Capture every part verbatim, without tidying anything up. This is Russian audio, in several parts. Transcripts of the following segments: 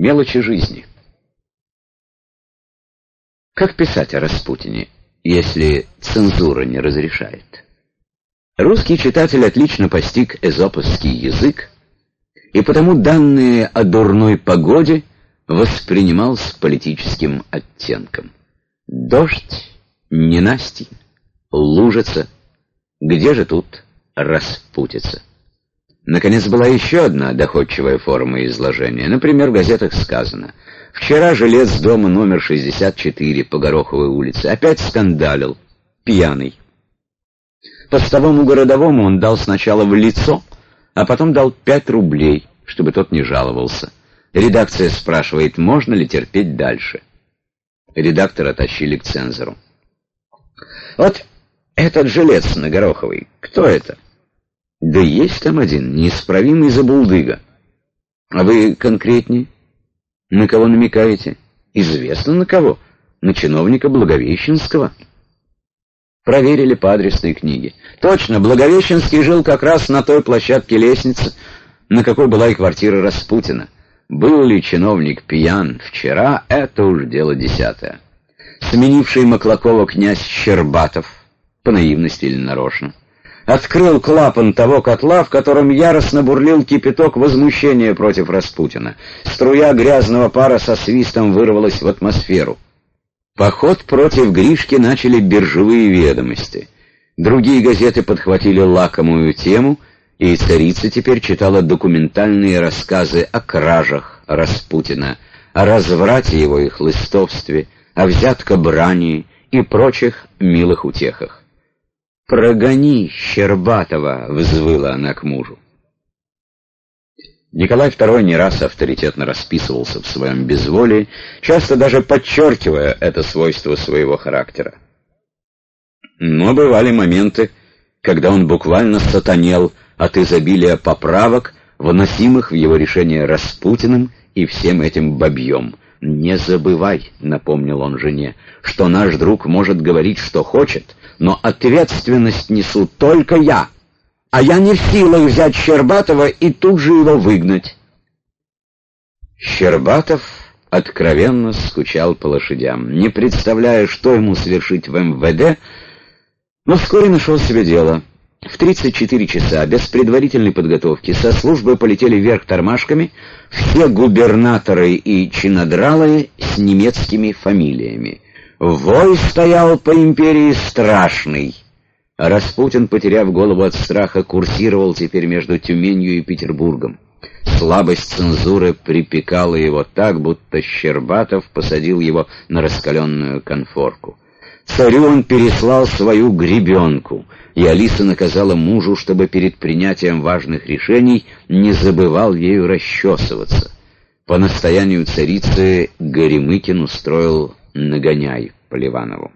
Мелочи жизни. Как писать о Распутине, если цензура не разрешает? Русский читатель отлично постиг эзоповский язык, и потому данные о дурной погоде воспринимал с политическим оттенком. Дождь, ненастье, лужица. Где же тут распутица? Наконец, была еще одна доходчивая форма изложения. Например, в газетах сказано: «Вчера жилец дома номер шестьдесят четыре по Гороховой улице опять скандалил, пьяный. Постовому городовому он дал сначала в лицо, а потом дал пять рублей, чтобы тот не жаловался. Редакция спрашивает, можно ли терпеть дальше. Редактора тащили к цензору. Вот этот жилец на Гороховой, кто это? Да есть там один, неисправимый забулдыга. А вы конкретнее? На кого намекаете? Известно на кого. На чиновника Благовещенского. Проверили по адресной книге. Точно, Благовещенский жил как раз на той площадке лестницы, на какой была и квартира Распутина. Был ли чиновник пьян вчера, это уж дело десятое. Сменивший Маклакова князь Щербатов, по наивности или нарочно, открыл клапан того котла, в котором яростно бурлил кипяток возмущения против Распутина. Струя грязного пара со свистом вырвалась в атмосферу. Поход против Гришки начали биржевые ведомости. Другие газеты подхватили лакомую тему, и царица теперь читала документальные рассказы о кражах Распутина, о разврате его и хлыстовстве, о взяткобрании и прочих милых утехах. «Прогони Щербатова!» — взвыла она к мужу. Николай второй не раз авторитетно расписывался в своем безволии, часто даже подчеркивая это свойство своего характера. Но бывали моменты, когда он буквально сатанел от изобилия поправок, вносимых в его решение Распутиным и всем этим бабьем. «Не забывай», — напомнил он жене, — «что наш друг может говорить, что хочет, но ответственность несу только я, а я не в силах взять Щербатова и тут же его выгнать». Щербатов откровенно скучал по лошадям, не представляя, что ему совершить в эм вэ дэ, но вскоре нашел себе дело. В тридцать четыре часа без предварительной подготовки со службы полетели вверх тормашками все губернаторы и чинодралы с немецкими фамилиями. Вой стоял по империи страшный. А Распутин, потеряв голову от страха, курсировал теперь между Тюменью и Петербургом. Слабость цензуры припекала его так, будто Щербатов посадил его на раскаленную конфорку. Царю он переслал свою гребенку, и Алиса наказала мужу, чтобы перед принятием важных решений не забывал ею расчесываться. По настоянию царицы Горемыкин устроил нагоняй по Ливанову.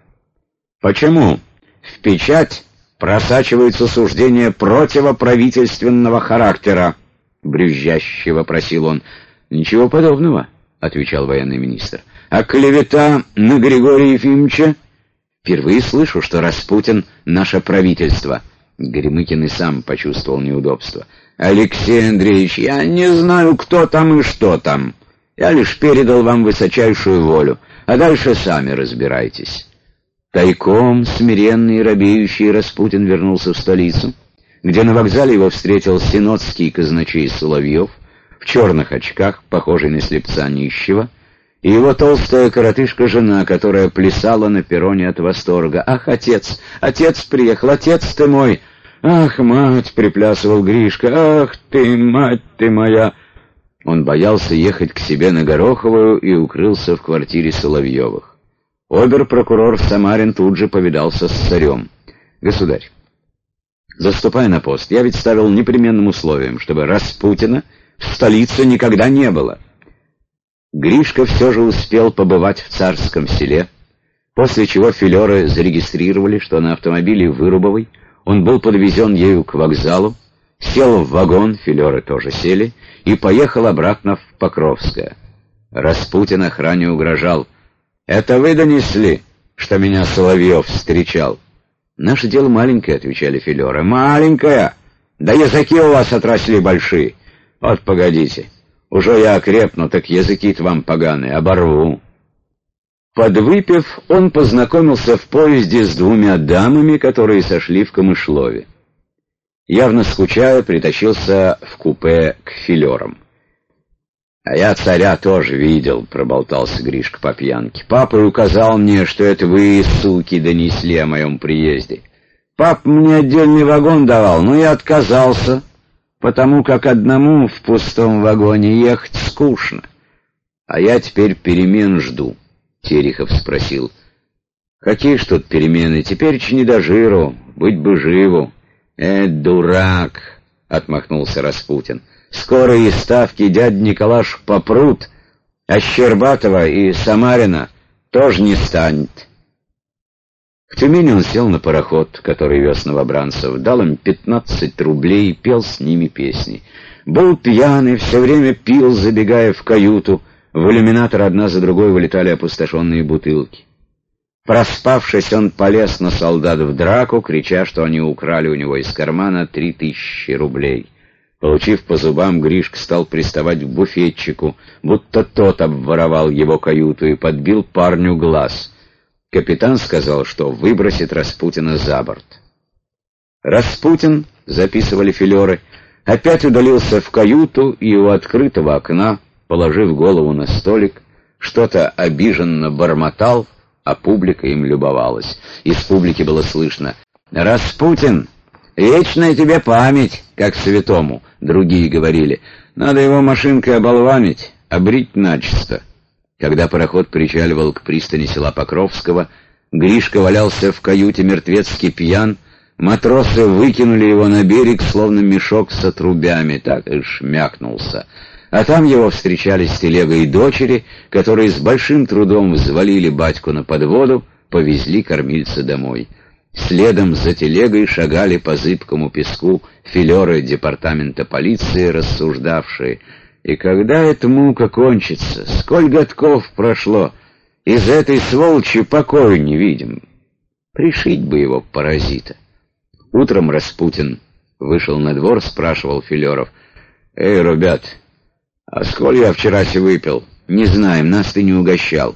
«Почему в печать просачиваются суждения противоправительственного характера?» — брюзжаще вопросил он. «Ничего подобного», — отвечал военный министр. «А клевета на Григория Ефимовича? Впервые слышу, что Распутин — наше правительство». Горемыкин и сам почувствовал неудобство. «Алексей Андреевич, я не знаю, кто там и что там. Я лишь передал вам высочайшую волю, а дальше сами разбирайтесь». Тайком, смиренный и робеющий, Распутин вернулся в столицу, где на вокзале его встретил синодский казначей Соловьев в черных очках, похожий на слепца нищего, и его толстая коротышка-жена, которая плясала на перроне от восторга. «Ах, отец! Отец приехал! Отец ты мой! Ах, мать!» — приплясывал Гришка. «Ах ты, мать ты моя!» Он боялся ехать к себе на Гороховую и укрылся в квартире Соловьевых. Обер-прокурор Самарин тут же повидался с царем. «Государь, заступая на пост, я ведь ставил непременным условием, чтобы Распутина в столице никогда не было». Гришка все же успел побывать в Царском Селе, после чего филеры зарегистрировали, что на автомобиле Вырубовой он был подвезен ею к вокзалу, сел в вагон, филеры тоже сели, и поехал обратно в Покровское. Распутин охране угрожал: «Это вы донесли, что меня Соловьев встречал?» «Наше дело маленькое», — отвечали филеры. «Маленькое? Да языки у вас отросли большие. Вот погодите, Уже я окрепну, так языки-то вам поганые, оборву». Подвыпив, он познакомился в поезде с двумя дамами, которые сошли в Камышлове. Явно скучая, притащился в купе к филерам. «А я царя тоже видел», — проболтался Гришка по пьянке. «Папа указал мне, что это вы, суки, донесли о моем приезде. Папа мне отдельный вагон давал, но я отказался, потому как одному в пустом вагоне ехать скучно. А я теперь перемен жду». Терехов спросил: «Какие ж тут перемены? Теперь-ч не до жиру, быть бы живу». «Э, дурак!» — отмахнулся Распутин. «Скоро и ставки дядь Николаш попрут, а Щербатова и Самарина тоже не станет». В Тюмени он сел на пароход, который вез новобранцев, дал им пятнадцать рублей и пел с ними песни. Был пьяный, все время пил, забегая в каюту. В иллюминатор одна за другой вылетали опустошенные бутылки. Проспавшись, он полез на солдат в драку, крича, что они украли у него из кармана три тысячи рублей. Получив по зубам, Гришка стал приставать к буфетчику, будто тот обворовал его каюту и подбил парню глаз. Капитан сказал, что выбросит Распутина за борт. Распутин, записывали филеры, опять удалился в каюту и у открытого окна, положив голову на столик, что-то обиженно бормотал, а публика им любовалась. Из публики было слышно: «Распутин, вечная тебе память, как святому», — другие говорили. «Надо его машинкой оболванить, обрить начисто». Когда пароход причаливал к пристани села Покровского, Гришка валялся в каюте мертвецки пьян, матросы выкинули его на берег, словно мешок с отрубями, так и шмякнулся. А там его встречали с телегой дочери, которые с большим трудом взвалили батьку на подводу, повезли кормильца домой. Следом за телегой шагали по зыбкому песку филеры департамента полиции, рассуждавшие: «И когда эта мука кончится? Сколь годков прошло? Из этой сволочи покоя не видим. Пришить бы его, паразита». Утром Распутин вышел на двор, спрашивал филеров: «Эй, ребят, а сколь я вчера-се выпил? Не знаем, нас ты не угощал».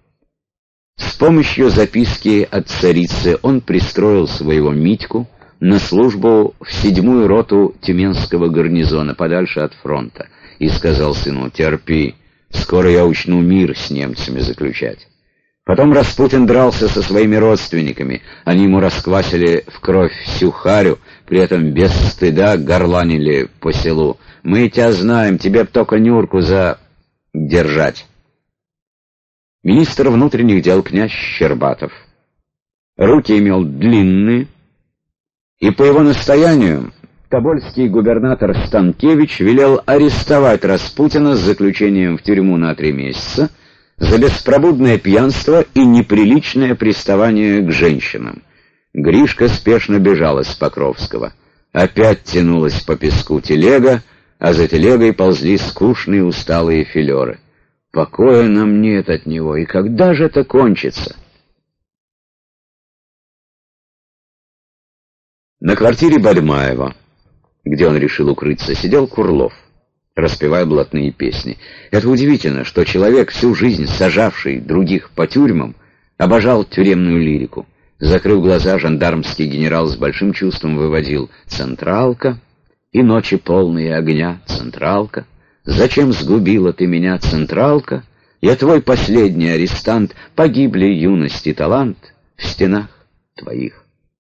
С помощью записки от царицы он пристроил своего Митьку на службу в седьмую роту Тюменского гарнизона, подальше от фронта, и сказал сыну: «Терпи, скоро я учну мир с немцами заключать». Потом Распутин дрался со своими родственниками, они ему расквасили в кровь всю харю, при этом без стыда горланили по селу: «Мы тебя знаем, тебе б только Нюрку за... держать». Министр внутренних дел князь Щербатов. Руки имел длинные, и по его настоянию тобольский губернатор Станкевич велел арестовать Распутина с заключением в тюрьму на три месяца за беспробудное пьянство и неприличное приставание к женщинам. Гришка спешно бежал из Покровского. Опять тянулась по песку телега, а за телегой ползли скучные усталые филеры. Покоя нам нет от него, и когда же это кончится? На квартире Бадмаева, где он решил укрыться, сидел Курлов, распевая блатные песни. Это удивительно, что человек, всю жизнь сажавший других по тюрьмам, обожал тюремную лирику. Закрыв глаза, жандармский генерал с большим чувством выводил: «Централка, и ночи полные огня, централка. Зачем сгубила ты меня, централка? Я твой последний арестант, погибли юность и талант в стенах твоих».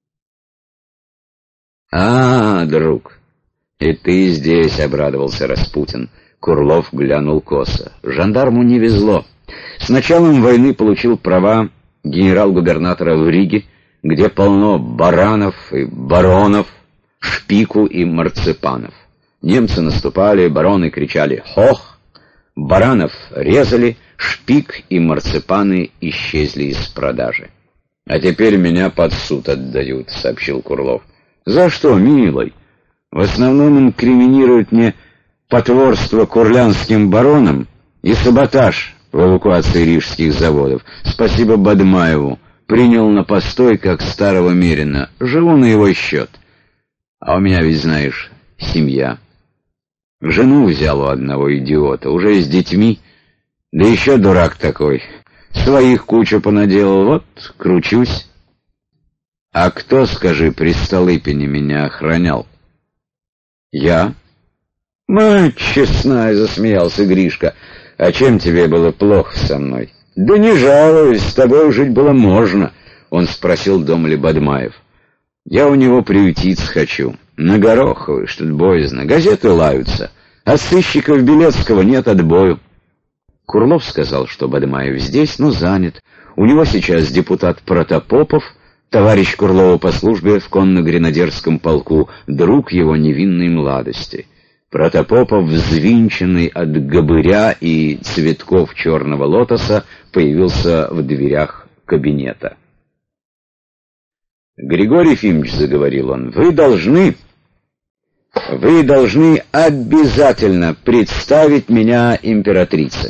«А, друг, и ты здесь», — обрадовался Распутин. Курлов глянул косо. Жандарму не везло. С началом войны получил права генерал-губернатора в Риге, где полно баранов и баронов, шпику и марципанов. Немцы наступали, бароны кричали «Хох!», баранов резали, шпик и марципаны исчезли из продажи. «А теперь меня под суд отдают», — сообщил Курлов. «За что, милый? В основном инкриминируют мне потворство курлянским баронам и саботаж в эвакуации рижских заводов. Спасибо Бадмаеву. Принял на постой, как старого мерина. Живу на его счет. А у меня ведь, знаешь, семья». Жену взял у одного идиота, уже с детьми. Да еще дурак такой. Своих кучу понаделал, вот кручусь. А кто, скажи, при Столыпине меня охранял? Я. Мать честная, засмеялся Гришка. А чем тебе было плохо со мной? Да не жалуюсь, с тобой жить было можно. Он спросил, дома ли Бадмаев. Я у него приютиться хочу. На Гороховой, что-то боязно. Газеты лаются. А сыщиков Белецкого нет отбою. Курлов сказал, что Бадмаев здесь, но занят. У него сейчас депутат Протопопов, товарищ Курлова по службе в конно-гренадерском полку, друг его невинной младости. Протопопов, взвинченный от гобыря и цветков черного лотоса, появился в дверях кабинета. «Григорий Ефимович, — заговорил он, — вы должны, вы должны обязательно представить меня императрице».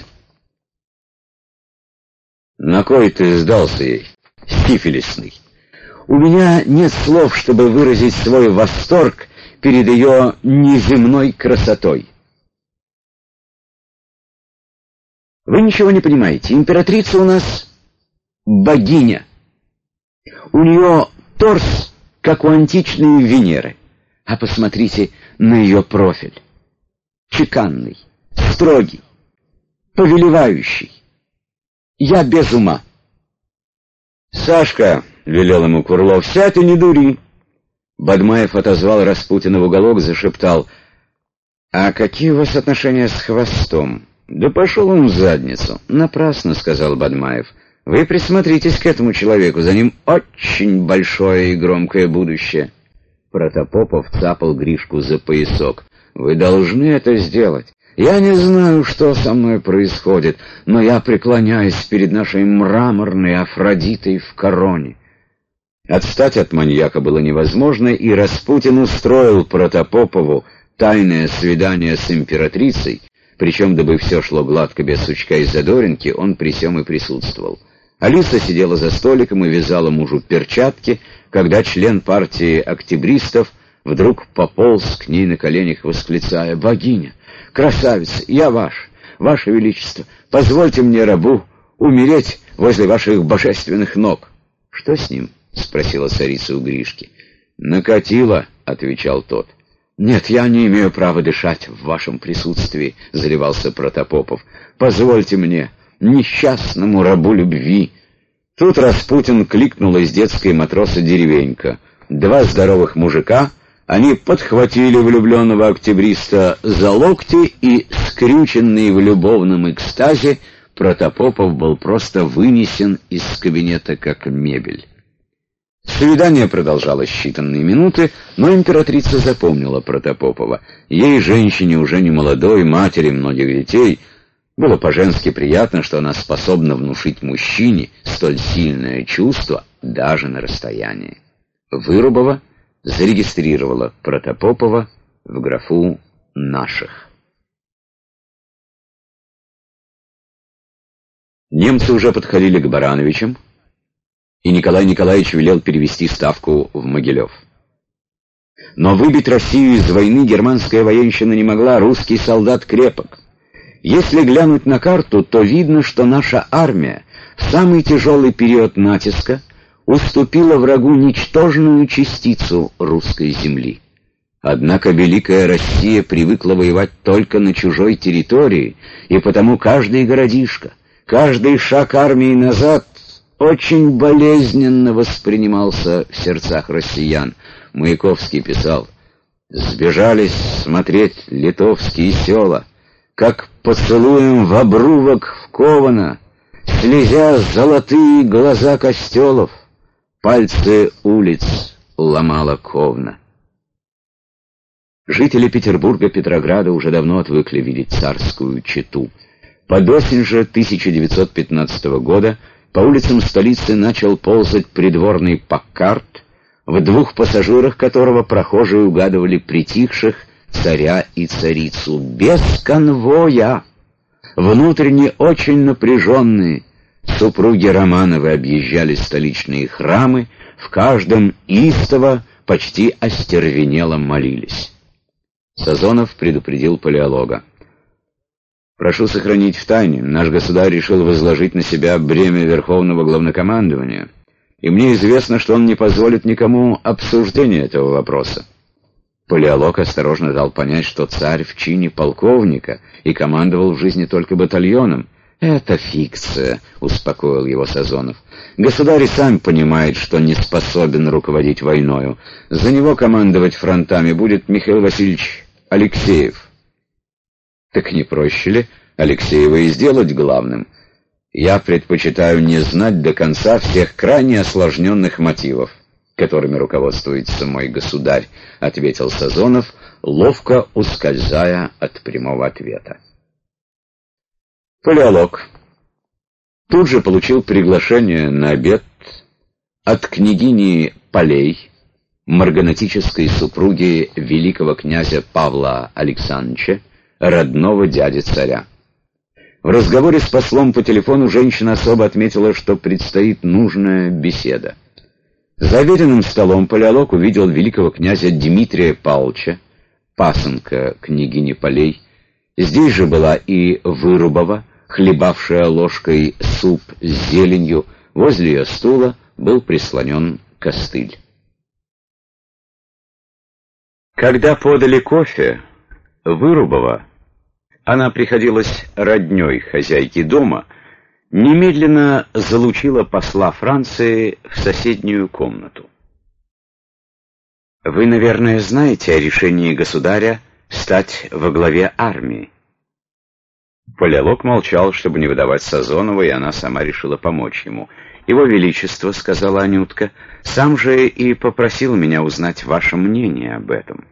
«На кой ты сдался ей, сифилисный? У меня нет слов, чтобы выразить свой восторг перед ее неземной красотой». «Вы ничего не понимаете. Императрица у нас богиня. У нее торс, как у античной Венеры. А посмотрите на ее профиль. Чеканный, строгий, повелевающий. Я без ума». «Сашка, — велел ему Курлов, — сядь и не дури». Бадмаев отозвал Распутина в уголок, зашептал: «А какие у вас отношения с Хвостом?» «Да пошел он в задницу». «Напрасно, — сказал Бадмаев. — Вы присмотритесь к этому человеку, за ним очень большое и громкое будущее». Протопопов цапал Гришку за поясок. «Вы должны это сделать. Я не знаю, что со мной происходит, но я преклоняюсь перед нашей мраморной Афродитой в короне». Отстать от маньяка было невозможно, и Распутин устроил Протопопову тайное свидание с императрицей, причем, дабы все шло гладко без сучка и задоринки, он при сём и присутствовал. Алиса сидела за столиком и вязала мужу перчатки, когда член партии октябристов вдруг пополз к ней на коленях, восклицая: «Богиня! Красавица! Я ваш! Ваше Величество! Позвольте мне, рабу, умереть возле ваших божественных ног!» «Что с ним?» — спросила царица у Гришки. «Накатило», — отвечал тот. «Нет, я не имею права дышать в вашем присутствии», — заливался Протопопов. «Позвольте мне, несчастному рабу любви». Тут Распутин кликнул из детской матроса деревенька. Два здоровых мужика, они подхватили влюбленного октябриста за локти, и, скрюченный в любовном экстазе, Протопопов был просто вынесен из кабинета как мебель. Свидание продолжалось считанные минуты, но императрица запомнила Протопопова. Ей, женщине уже не молодой, матери многих детей, было по-женски приятно, что она способна внушить мужчине столь сильное чувство даже на расстоянии. Вырубова зарегистрировала Протопопова в графу «наших». Немцы уже подходили к Барановичам, и Николай Николаевич велел перевести ставку в Могилев. Но выбить Россию из войны германская военщина не могла, русский солдат крепок. Если глянуть на карту, то видно, что наша армия в самый тяжелый период натиска уступила врагу ничтожную частицу русской земли. Однако Великая Россия привыкла воевать только на чужой территории, и потому каждый городишко, каждый шаг армии назад очень болезненно воспринимался в сердцах россиян. Маяковский писал: «Сбежались смотреть литовские села, как поцелуем в обрубок вковано, слезя золотые глаза костелов, пальцы улиц ломала ковна». Жители Петербурга, Петрограда уже давно отвыкли видеть царскую чету. Под осень же тысяча девятьсот пятнадцатого года по улицам столицы начал ползать придворный Паккарт, в двух пассажирах которого прохожие угадывали притихших царя и царицу. Без конвоя, внутренне очень напряженные, супруги Романовы объезжали столичные храмы, в каждом истово, почти остервенело молились. Сазонов предупредил палеолога. «Прошу сохранить в тайне. Наш государь решил возложить на себя бремя верховного главнокомандования, и мне известно, что он не позволит никому обсуждения этого вопроса». Палеолог осторожно дал понять, что царь в чине полковника и командовал в жизни только батальоном. «Это фикция», — успокоил его Сазонов. «Государь и сам понимает, что не способен руководить войною. За него командовать фронтами будет Михаил Васильевич Алексеев». «Так не проще ли Алексеева и сделать главным? Я предпочитаю не знать до конца всех крайне осложненных мотивов, которыми руководствуется мой государь», — ответил Сазонов, ловко ускользая от прямого ответа. Палеолог тут же получил приглашение на обед от княгини Полей, марганатической супруги великого князя Павла Александровича, родного дяди царя. В разговоре с послом по телефону женщина особо отметила, что предстоит нужная беседа. За обеденным столом палеолог увидел великого князя Дмитрия Павловича, пасынка княгини Полей. Здесь же была и Вырубова, хлебавшая ложкой суп с зеленью. Возле ее стула был прислонен костыль. Когда подали кофе, Вырубова, она приходилась родней хозяйки дома, немедленно залучила посла Франции в соседнюю комнату. «Вы, наверное, знаете о решении государя стать во главе армии?» Палеолог молчал, чтобы не выдавать Сазонова, и она сама решила помочь ему. «Его Величество, — сказала Анютка, — сам же и попросил меня узнать ваше мнение об этом».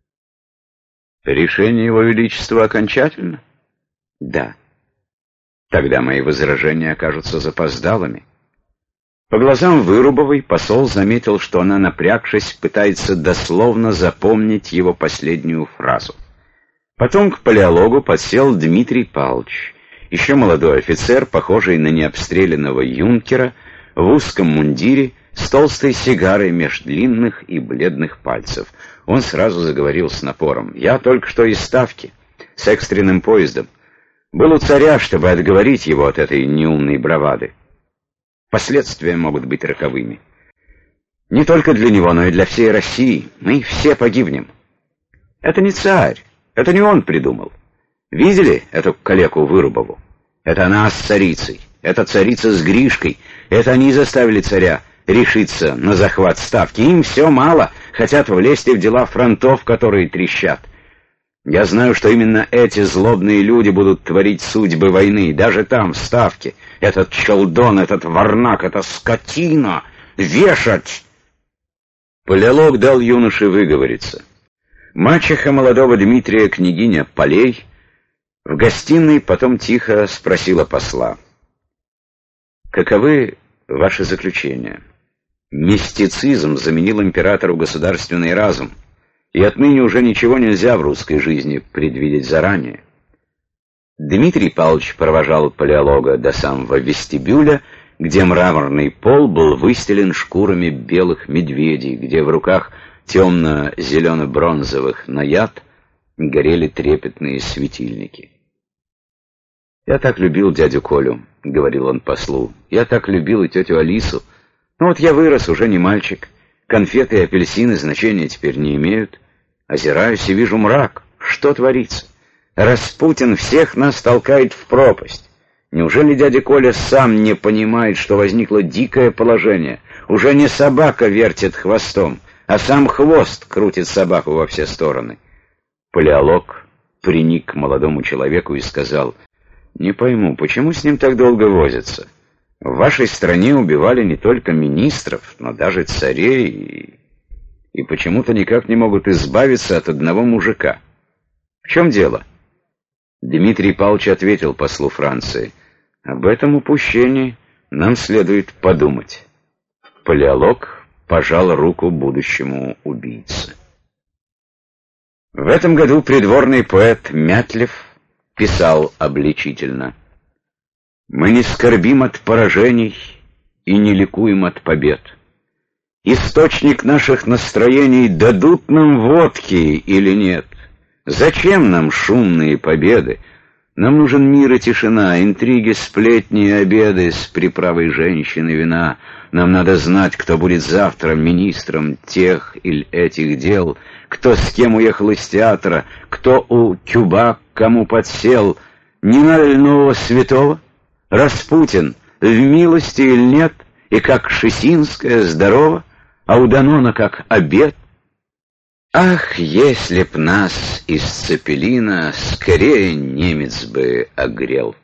«Решение Его Величества окончательно?» «Да». «Тогда мои возражения окажутся запоздалыми». По глазам Вырубовой посол заметил, что она, напрягшись, пытается дословно запомнить его последнюю фразу. Потом к палеологу подсел Дмитрий Павлович, еще молодой офицер, похожий на необстрелянного юнкера, в узком мундире, с толстой сигарой меж длинных и бледных пальцев. Он сразу заговорил с напором. «Я только что из Ставки, с экстренным поездом. Был у царя, чтобы отговорить его от этой неумной бравады. Последствия могут быть роковыми. Не только для него, но и для всей России. Мы все погибнем. Это не царь, это не он придумал. Видели эту калеку Вырубову? Это она с царицей, это царица с Гришкой. Это они заставили царя решиться на захват Ставки. Им все мало, хотят влезть и в дела фронтов, которые трещат. Я знаю, что именно эти злобные люди будут творить судьбы войны, даже там, в Ставке. Этот челдон, этот варнак, эта скотина! Вешать!» Палеолог дал юноше выговориться. Мачеха молодого Дмитрия, княгиня Полей, в гостиной потом тихо спросила посла: «Каковы ваши заключения? Мистицизм заменил императору государственный разум, и отныне уже ничего нельзя в русской жизни предвидеть заранее». Дмитрий Павлович провожал палеолога до самого вестибюля, где мраморный пол был выстелен шкурами белых медведей, где в руках темно-зелено-бронзовых наяд горели трепетные светильники. «Я так любил дядю Колю», — говорил он послу. «Я так любил и тетю Алису. Но вот я вырос, уже не мальчик. Конфеты и апельсины значения теперь не имеют. Озираюсь и вижу мрак. Что творится? Распутин всех нас толкает в пропасть. Неужели дядя Коля сам не понимает, что возникло дикое положение? Уже не собака вертит хвостом, а сам хвост крутит собаку во все стороны». Палеолог приник к молодому человеку и сказал: «Не пойму, почему с ним так долго возятся? В вашей стране убивали не только министров, но даже царей, и, и почему-то никак не могут избавиться от одного мужика. В чем дело?» Дмитрий Павлович ответил послу Франции: «Об этом упущении нам следует подумать». Палеолог пожал руку будущему убийце. В этом году придворный поэт Мятлев писал обличительно: «Мы не скорбим от поражений и не ликуем от побед. Источник наших настроений — дадут нам водки или нет. Зачем нам шумные победы? Нам нужен мир и тишина, интриги, сплетни и обеды с приправой женщин и вина. Нам надо знать, кто будет завтра министром тех или этих дел, кто с кем уехал из театра, кто у Кюба кому подсел. Не надо ли нового святого? Распутин в милости или нет? И как Шесинская здорова, а у Данона как обед? Ах, если б нас из Цепелина скорее немец бы огрел!